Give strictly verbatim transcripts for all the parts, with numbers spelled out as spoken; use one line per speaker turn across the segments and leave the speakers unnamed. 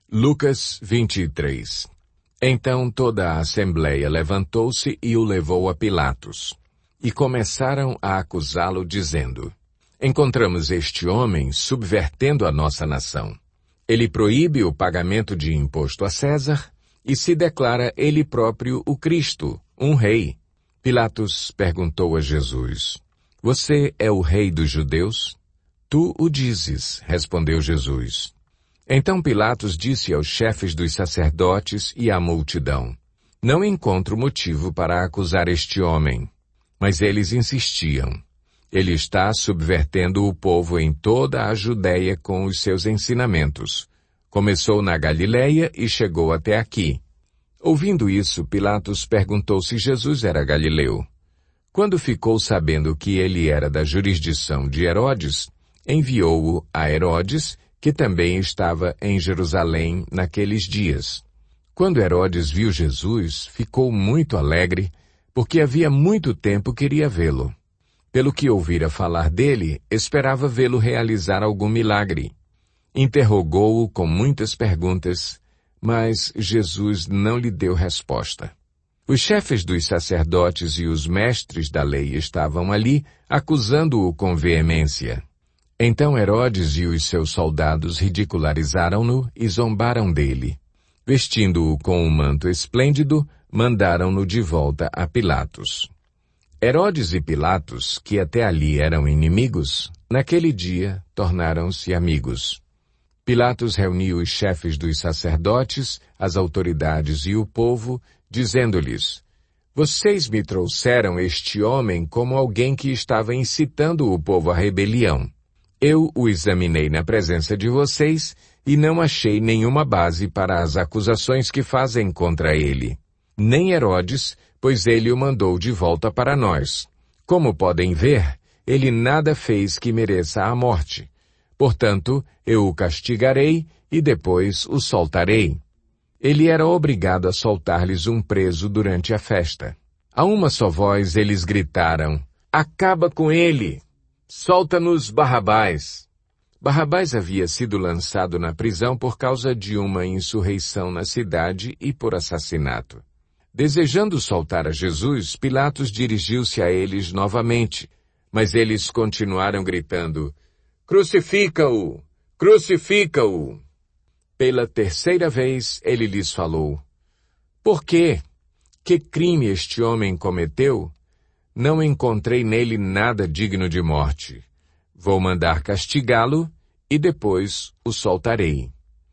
Lucas vinte e três. Então toda a assembleia levantou-se e o levou a Pilatos. E começaram a acusá-lo, dizendo: Encontramos este homem subvertendo a nossa nação. Ele proíbe o pagamento de imposto a César e se declara ele próprio o Cristo, um rei. Pilatos perguntou a Jesus: Você é o rei dos judeus? Tu o dizes, respondeu Jesus. Então Pilatos disse aos chefes dos sacerdotes e à multidão: Não encontro motivo para acusar este homem. Mas eles insistiam: Ele está subvertendo o povo em toda a Judéia com os seus ensinamentos. Começou na Galileia e chegou até aqui. Ouvindo isso, Pilatos perguntou se Jesus era galileu. Quando ficou sabendo que ele era da jurisdição de Herodes, enviou-o a Herodes, que também estava em Jerusalém naqueles dias. Quando Herodes viu Jesus, ficou muito alegre, porque havia muito tempo queria vê-lo. Pelo que ouvira falar dele, esperava vê-lo realizar algum milagre. Interrogou-o com muitas perguntas, mas Jesus não lhe deu resposta. Os chefes dos sacerdotes e os mestres da lei estavam ali, acusando-o com veemência. Então Herodes e os seus soldados ridicularizaram-no e zombaram dele. Vestindo-o com um manto esplêndido, mandaram-no de volta a Pilatos. Herodes e Pilatos, que até ali eram inimigos, naquele dia tornaram-se amigos. Pilatos reuniu os chefes dos sacerdotes, as autoridades e o povo, dizendo-lhes: Vocês me trouxeram este homem como alguém que estava incitando o povo à rebelião. Eu o examinei na presença de vocês e não achei nenhuma base para as acusações que fazem contra ele. Nem Herodes, pois ele o mandou de volta para nós. Como podem ver, ele nada fez que mereça a morte. Portanto, eu o castigarei e depois o soltarei. Ele era obrigado a soltar-lhes um preso durante a festa. A uma só voz eles gritaram: Acaba com ele! Solta-nos Barrabás! Barrabás havia sido lançado na prisão por causa de uma insurreição na cidade e por assassinato. Desejando soltar a Jesus, Pilatos dirigiu-se a eles novamente, mas eles continuaram gritando: Crucifica-o! Crucifica-o! Pela terceira vez ele lhes falou: Por quê? Que crime este homem cometeu? Não encontrei nele nada digno de morte. Vou mandar castigá-lo e depois o soltarei.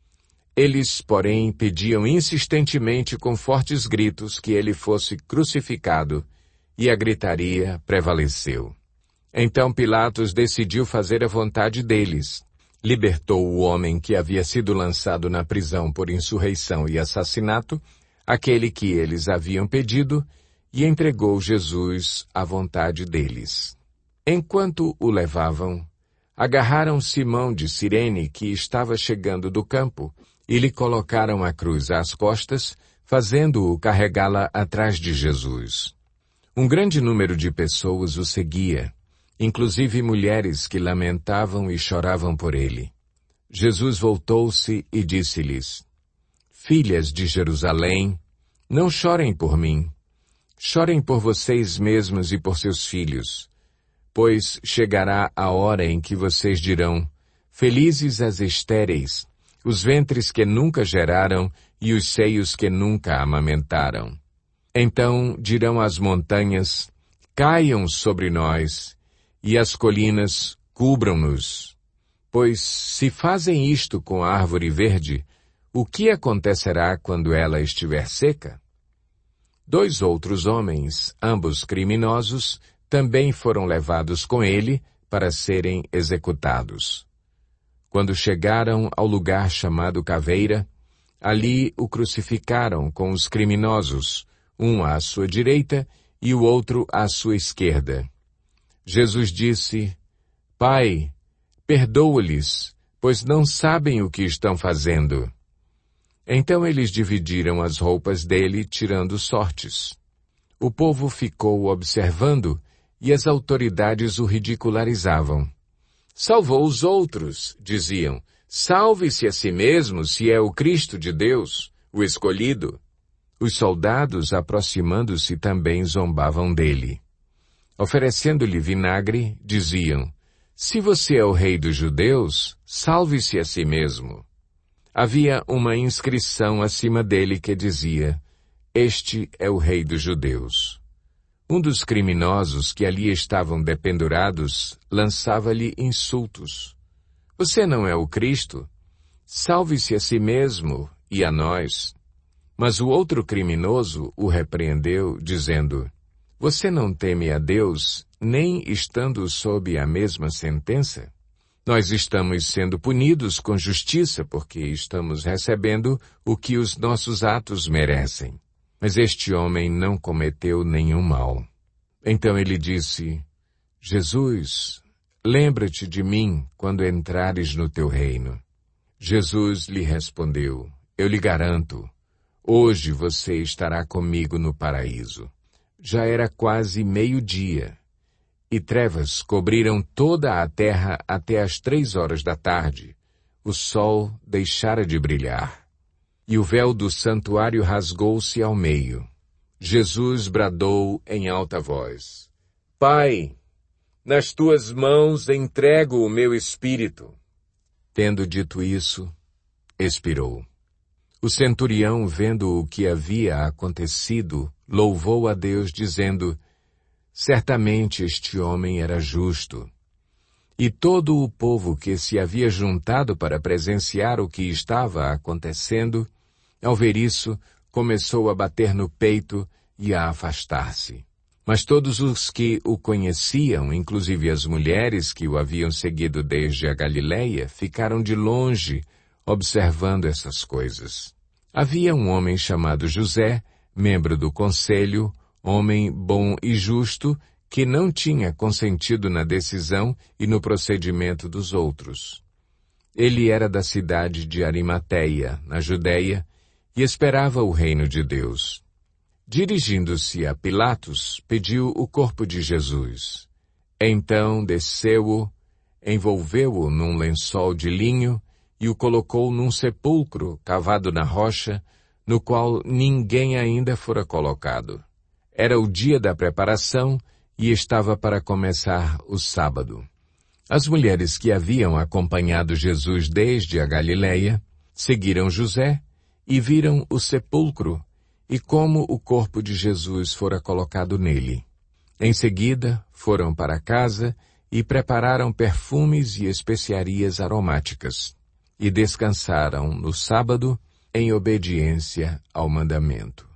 Eles, porém, pediam insistentemente com fortes gritos que ele fosse crucificado, e a gritaria prevaleceu. Então Pilatos decidiu fazer a vontade deles. Libertou o homem que havia sido lançado na prisão por insurreição e assassinato, aquele que eles haviam pedido, e entregou Jesus à vontade deles. Enquanto o levavam, agarraram Simão de Cirene, que estava chegando do campo, e lhe colocaram a cruz às costas, fazendo-o carregá-la atrás de Jesus. Um grande número de pessoas o seguia, inclusive mulheres que lamentavam e choravam por ele. Jesus voltou-se e disse-lhes: Filhas de Jerusalém, não chorem por mim. Chorem por vocês mesmos e por seus filhos, pois chegará a hora em que vocês dirão: Felizes as estéreis, os ventres que nunca geraram e os seios que nunca amamentaram. Então dirão as montanhas: Caiam sobre nós, e as colinas: Cubram-nos. Pois se fazem isto com a árvore verde, o que acontecerá quando ela estiver seca? Dois outros homens, ambos criminosos, também foram levados com ele para serem executados. Quando chegaram ao lugar chamado Caveira, ali o crucificaram com os criminosos, um à sua direita e o outro à sua esquerda. Jesus disse: Pai, perdoa-lhes, pois não sabem o que estão fazendo. Então eles dividiram as roupas dele, tirando sortes. O povo ficou observando e as autoridades o ridicularizavam. Salvou os outros, diziam. Salve-se a si mesmo se é o Cristo de Deus, o escolhido. Os soldados, aproximando-se, também zombavam dele. Oferecendo-lhe vinagre, diziam: se você é o rei dos judeus, salve-se a si mesmo. Havia uma inscrição acima dele que dizia: este é o rei dos judeus. Um dos criminosos que ali estavam dependurados lançava-lhe insultos. Você não é o Cristo? Salve-se a si mesmo e a nós. Mas o outro criminoso o repreendeu, dizendo: você não teme a Deus, nem estando sob a mesma sentença? Nós estamos sendo punidos com justiça porque estamos recebendo o que os nossos atos merecem. Mas este homem não cometeu nenhum mal. Então ele disse: Jesus, lembra-te de mim quando entrares no teu reino. Jesus lhe respondeu: eu lhe garanto, hoje você estará comigo no paraíso. Já era quase meio-dia, e trevas cobriram toda a terra até as três horas da tarde. O sol deixara de brilhar, e o véu do santuário rasgou-se ao meio. Jesus bradou em alta voz: Pai, nas tuas mãos entrego o meu espírito. Tendo dito isso, expirou. O centurião, vendo o que havia acontecido, louvou a Deus, dizendo: certamente este homem era justo. E todo o povo que se havia juntado para presenciar o que estava acontecendo, ao ver isso, começou a bater no peito e a afastar-se. Mas todos os que o conheciam, inclusive as mulheres que o haviam seguido desde a Galileia, ficaram de longe, observando essas coisas. Havia um homem chamado José, membro do conselho, homem bom e justo, que não tinha consentido na decisão e no procedimento dos outros. Ele era da cidade de Arimateia, na Judeia, e esperava o reino de Deus. Dirigindo-se a Pilatos, pediu o corpo de Jesus. Então desceu-o, envolveu-o num lençol de linho e o colocou num sepulcro cavado na rocha, no qual ninguém ainda fora colocado. Era o dia da preparação e estava para começar o sábado. As mulheres que haviam acompanhado Jesus desde a Galileia seguiram José e viram o sepulcro e como o corpo de Jesus fora colocado nele. Em seguida, foram para casa e prepararam perfumes e especiarias aromáticas, e descansaram no sábado em obediência ao mandamento.